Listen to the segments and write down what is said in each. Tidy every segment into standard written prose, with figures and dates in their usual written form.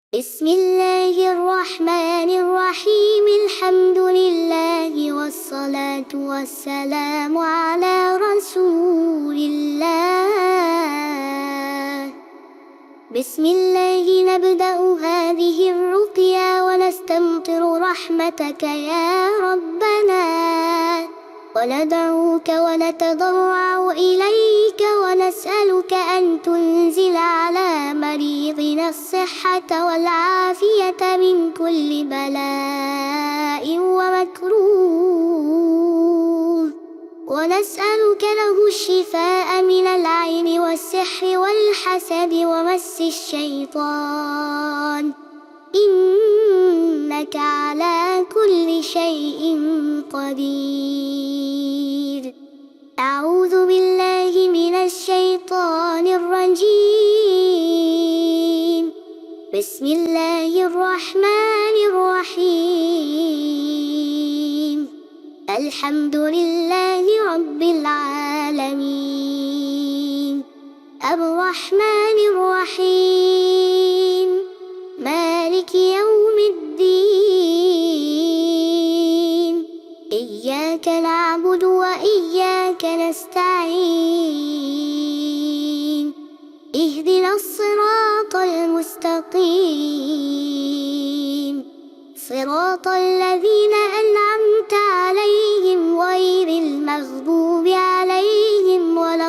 بسم الله الرحمن الرحيم. الحمد لله والصلاة والسلام على رسول الله. بسم الله نبدأ هذه الرقيا ونستمطر رحمتك يا ربنا، وندعوك ونتضرع إليك ونسألك أن تنزل على مريضنا الصحة والعافية من كل بلاء ومكروه، ونسألك له الشفاء من العين والسحر والحسد ومس الشيطان، إنك على كل شيء قدير. أعوذ بالله من الشيطان الرجيم. بسم الله الرحمن الرحيم. الحمد لله رب العالمين، الرحمن الرحيم، مالك يوم الدين. إياك نعبد وإياك نستعين، اهدنا الصراط المستقيم، صراط الذين أنعمت عليهم غير المغضوب عليهم ولا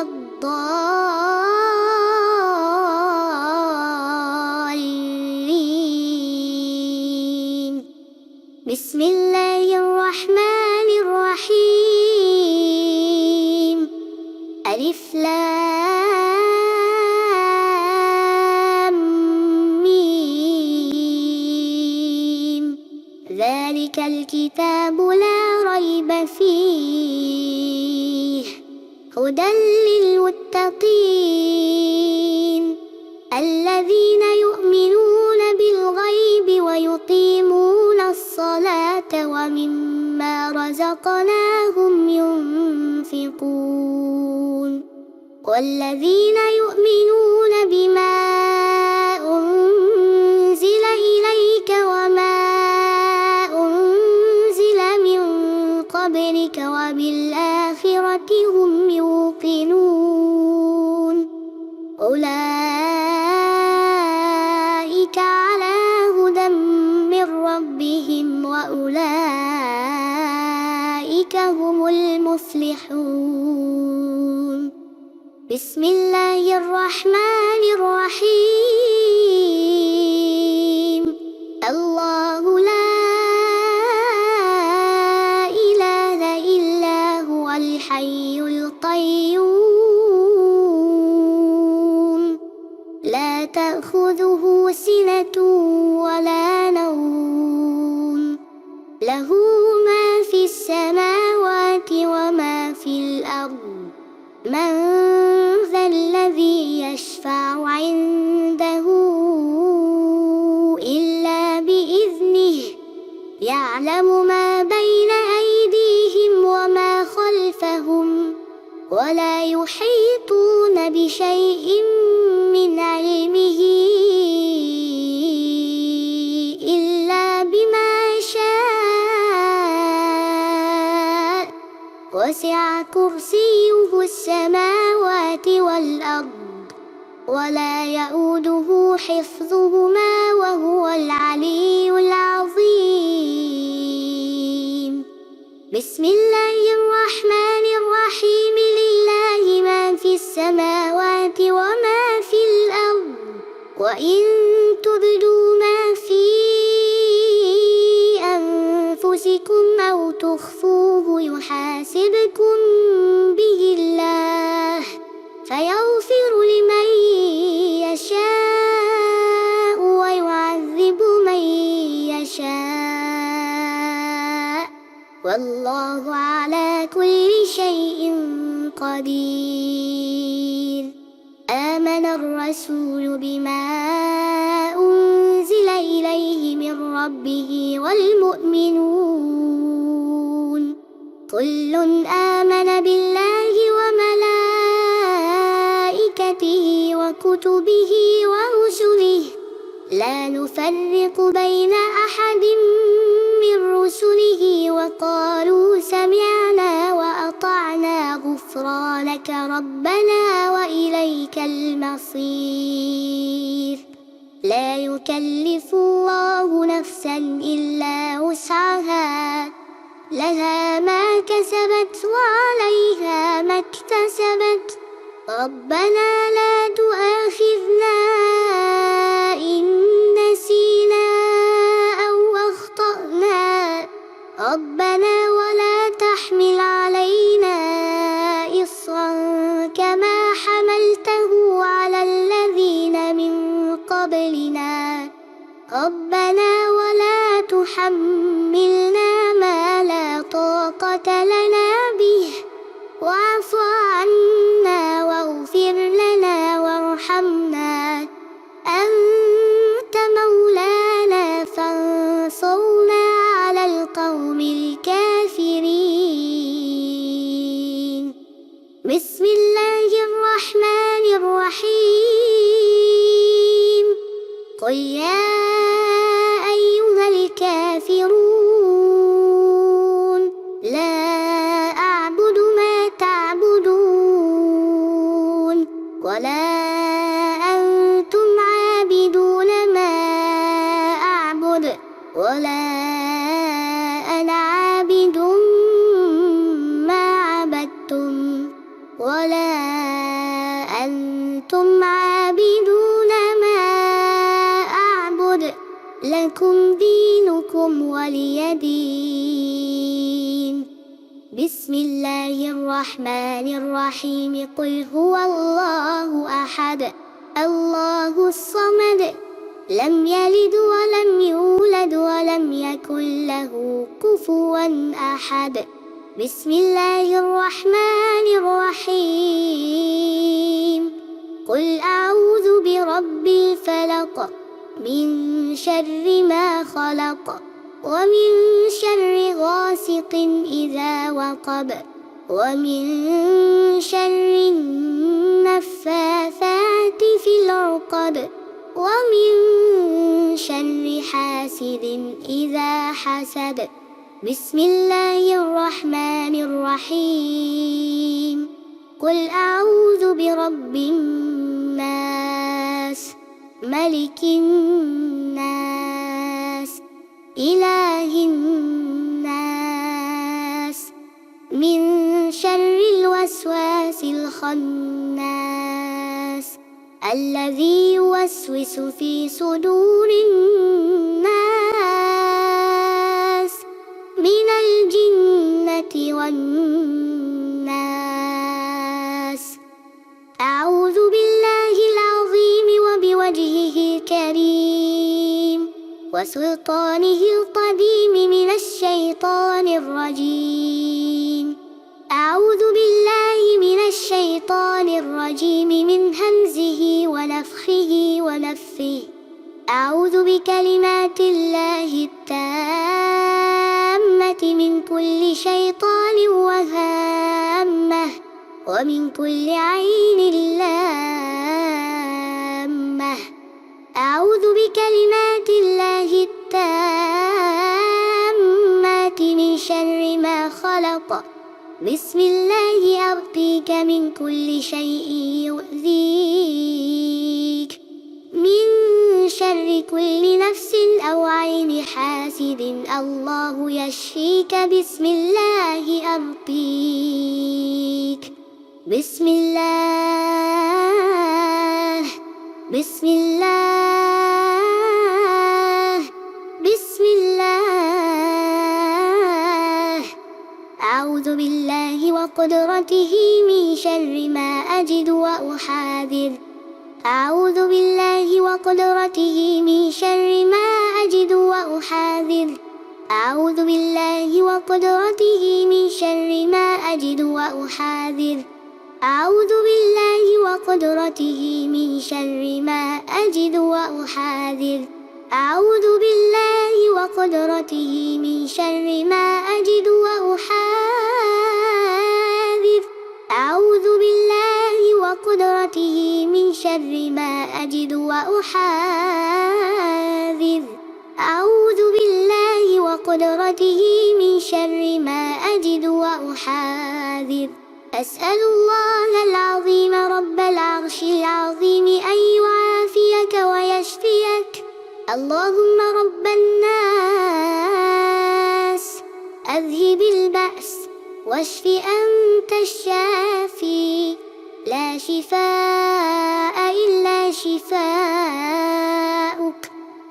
الضالين. بسم الله الرحمن الرحيم. ألف لام ميم. ذلك الكتاب لا ريب فيه، هدى للمتقين الذين يؤمنون بالغيب ويقيمون الصلاة ومما رزقناهم ينفقون، والذين يؤمنون بما أنزل إليك وما أنزل من قبلك وبالآخرة هم يوقنون، أولئك على هدى من ربهم وأولئك هم المفلحون. بسم الله الرحمن الرحيم. الله لا إله إلا هو الحي القيوم، لا تأخذه سنة ولا نوم، له ما في السماوات وما في الأرض. من ذا الذي يشفع عنده إلا بإذنه، يعلم ما بين أيديهم وما خلفهم، ولا يحيطون بشيء من علمه إلا بما شاء، وسع كرسيه السماوات والأرض، ولا يؤوده حفظهما وهو العلي العظيم. بسم الله الرحمن الرحيم. لله ما في السماوات وما في الأرض، وإن تبدوا ما في أنفسكم أو تخفوه يحاسبكم به الله، فيغفر لمن يشاء ويعذب من يشاء، والله على كل شيء قدير. آمن الرسول بما أنزل إليه من ربه والمؤمنون كل آمن بالله وملائكته وكتبه ورسله لا نفرق نفرق بين أحد من رسله وقالوا سمعنا وأطعنا غفرانك ربنا وإليك المصير. لا يكلف الله نفسا إلا وسعها، لها ما كسبت وعليها ما اكتسبت. ربنا لا تؤاخذنا إن نسينا أو أخطأنا، ربنا ولا تحمل علينا إصرا كما حملته على الذين من قبلنا، ربنا ولا تحملنا ما لا طاقة لنا به، واعف عنا واغفر لنا وارحمنا، أنت مولانا فانصرنا على القوم الكافرين. بسم الله الرحمن الرحيم. قل يا أيها الكافرون لا أعبد ما تعبدون ولا أنتم عابدون ما أعبد ولا أنا عابد ما عبدتم ولا أنتم عابدون ما أعبد، لكم دينكم ولي دين. بسم الله الرحمن الرحيم. قل هو الله أحد الله الصمد لم يلد ولم يولد ولم يكن له كفوا أحد. بسم الله الرحمن الرحيم. قل أعوذ برب الفلق من شر ما خلق ومن شر غاسق إذا وقب ومن شر النفاثات في العقد ومن شر حاسد إذا حسد. بسم الله الرحمن الرحيم. قل أعوذ برب الناس ملك الناس إله الناس من شر الوسواس الخناس الذي يوسوس في صدور الناس من الجنة والناس. أعوذ بالله العظيم وبوجهه الكريم وسلطانه القديم من الشيطان الرجيم. أعوذ بالله من الشيطان الرجيم من همزه ونفخه ونفثه. أعوذ بكلمات الله التامة من كل شيطان وهامة ومن كل عين لامة. أعوذ بكلمات الله التامة من شر ما خلق. بسم الله أرقيك من كل شيء يؤذيك من شر كل نفس أو عين حاسد الله يشفيك. بسم الله أرقيك. بسم الله بسم الله بسم الله. أعوذ بالله وقدرته من شر ما أجد وأحاذر. أعوذ بالله وقدرته من شر ما أجد وأحاذر. أعوذ بالله وقدرته من شر ما أجد وأحاذر. أعوذ بالله وقدرته من شر ما أجد وأحاذر. أعوذ بالله وقدرته من شر ما أجد وأحاذر. أعوذ بالله وقدرته من شر ما أجد وأحاذر أعوذ بالله وقدرته من شر ما أجد وأحاذر أسأل الله العظيم رب العرش العظيم أن يعافيك ويشفيك اللهم رب الناس أذهب البأس واشف أنت الشافي لا شفاء إلا شفاءك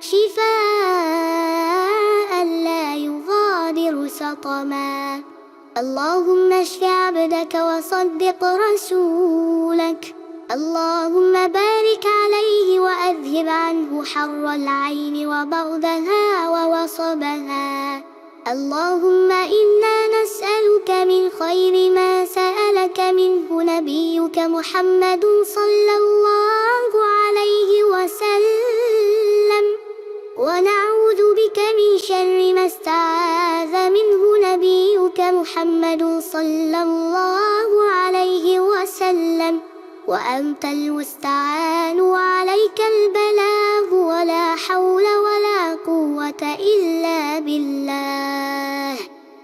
شفاء لا يغادر سقما اللهم اشف عبدك وصدق رسولك اللهم بارك عليه وأذهب عنه حر العين وبغضها ووصبها اللهم إنا نسألك من خير ما سألك منه نبيك محمد صلى الله عليه وسلم ونعوذ بك من شر ما استعاذ منه نبيك محمد صلى الله عليه وسلم وأنت المستعان وعليك البلاغ ولا حول ولا قوة إلا بالله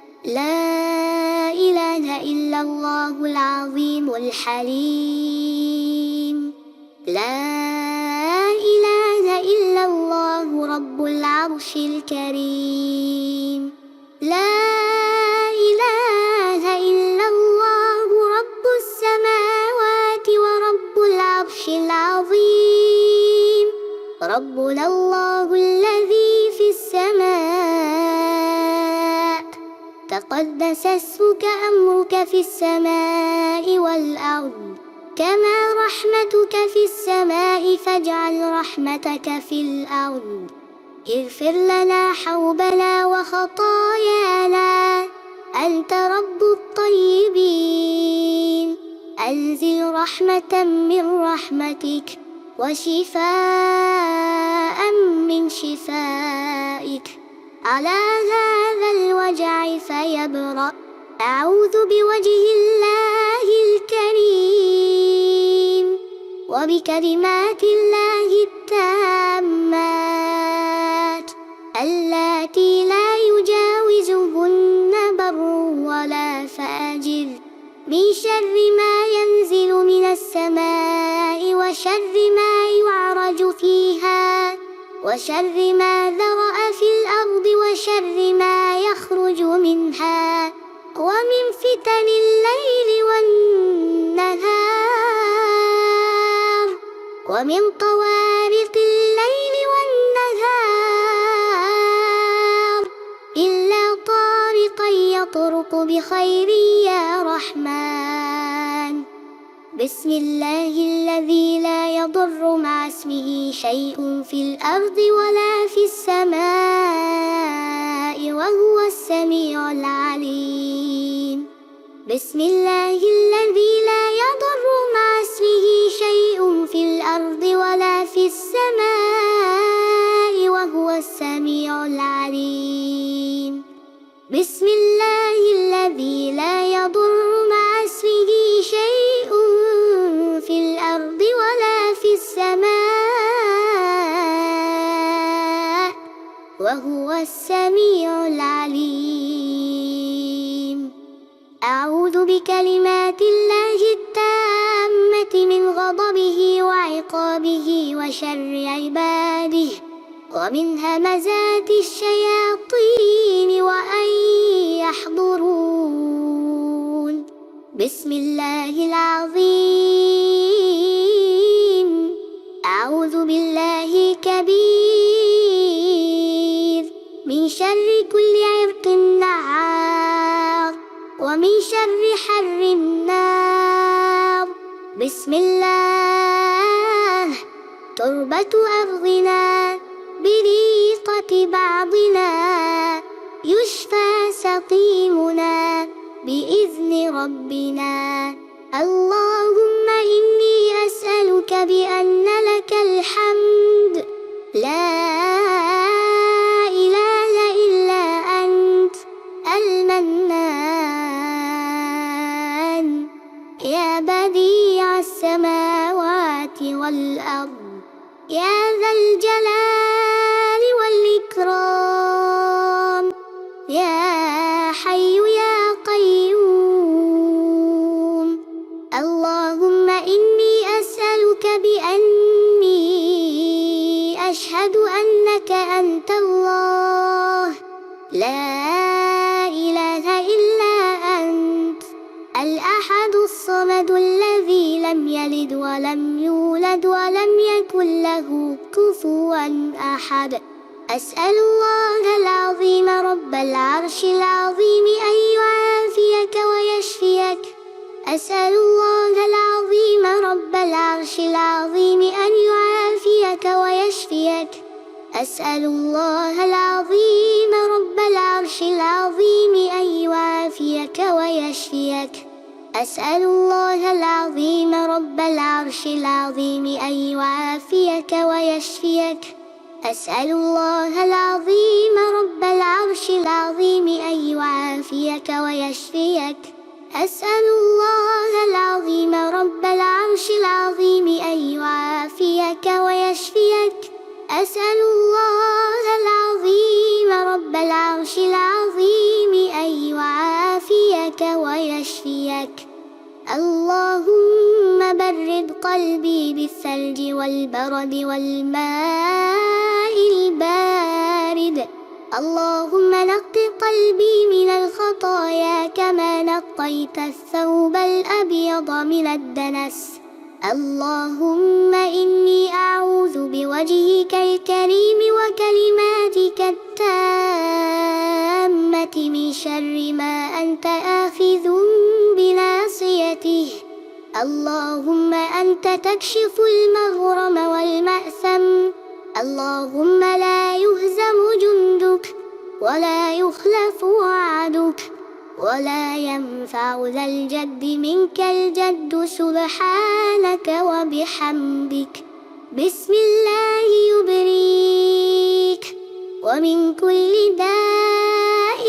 لا إله إلا الله العظيم الحليم لا إله إلا الله رب العرش الكريم لا إله إلا الله رب السماوات ورب العرش العظيم ربنا الله الذي في السماء تقدس اسمك أمرك في السماء والأرض كما رحمتك في السماء فاجعل رحمتك في الأرض اغفر لنا حوبنا وخطايانا أنت رب الطيبين أنزل رحمة من رحمتك وشفاء من شفائك على هذا الوجع فيبرأ أعوذ بوجه الله الكريم وبكلمات الله التامات اللاتي لا يجاوزهن بر ولا فاجر من شر ما ينزل من السماء وشر ما يعرج فيها وشر ما ذرأ في الأرض وشر ما يخرج منها ومن فتن الليل والنهار ومن طوارق الليل والنهار إلا طارقا يطرق بخير يا رحمن بسم الله الذي لا يضر مع اسمه شيء في الأرض ولا في السماء وهو السميع العليم بسم الله الذي لا يضر مع اسمه شيء في الأرض ولا في السماء وهو السميع العليم بسم الله الذي لا يضر مع اسمه شيء في الأرض ولا في السماء وهو السميع العليم أعوذ بكلمات الله التامة من غضبه وعقابه وشر عباده ومن همزات الشياطين وأن يحضرون بسم الله العظيم أعوذ بالله كبير من شر كل عرق نعار ومن شر حر النار بسم الله تربة أرضنا بريقة بعضنا يشفى سقيمنا بإذن ربنا اللهم إني أسألك بأن لك الحمد لا إله إلا أنت المنان يا بديع السماوات إنك أنت الله لا إله إلا أنت الأحد الصمد الذي لم يلد ولم يولد ولم يكن له كفوا أحد. أسأل الله العظيم رب العرش العظيم أن يعافيك ويشفيك. أسأل الله العظيم رب العرش العظيم أن يعافيك ويشفيك. أسأل الله العظيم رب العرش العظيم أن يعافيك ويشفيك. أسأل الله العظيم رب العرش العظيم أن يعافيك ويشفيك. أسأل الله العظيم رب العرش العظيم أن يعافيك ويشفيك. أسأل الله العظيم رب العرش العظيم أن يعافيك ويشفيك. أسأل الله العظيم رب العرش العظيم أن يعافيك ويشفيك. اللهم برد قلبي بالثلج والبرد والماء البارد. اللهم نق قلبي من الخطايا كما نقيت الثوب الأبيض من الدنس. اللهم إني أعوذ بوجهك الكريم وكلماتك التامة من شر ما أنت آخذ بناصيته. اللهم أنت تكشف المغرم والمأثم. اللهم لا يهزم جندك ولا يخلف وعدك ولا ينفع ذا الجد منك الجد سبحانك وبحمدك. بسم الله يبريك ومن كل داء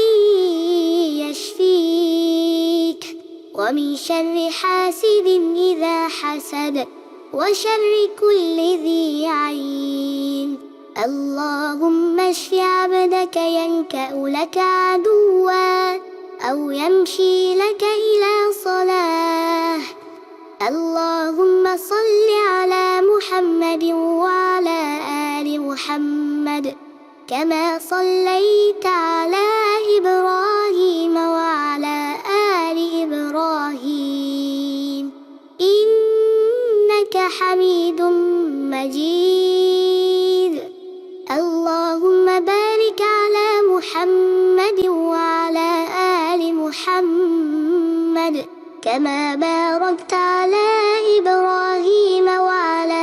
يشفيك ومن شر حاسد إذا حسد وشر كل ذي عين. اللهم اشف عبدك ينكأ لك عدوا أو يمشي لك إلى صلاة. اللهم صل على محمد وعلى آل محمد كما صليت على إبراهيم وعلى آل إبراهيم إنك حميد مجيد. اللهم بارك على محمد وعلى آل محمد كما باركت على إبراهيم وعلى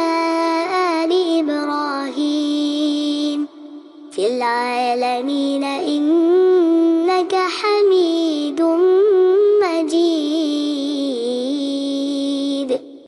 آل إبراهيم في العالمين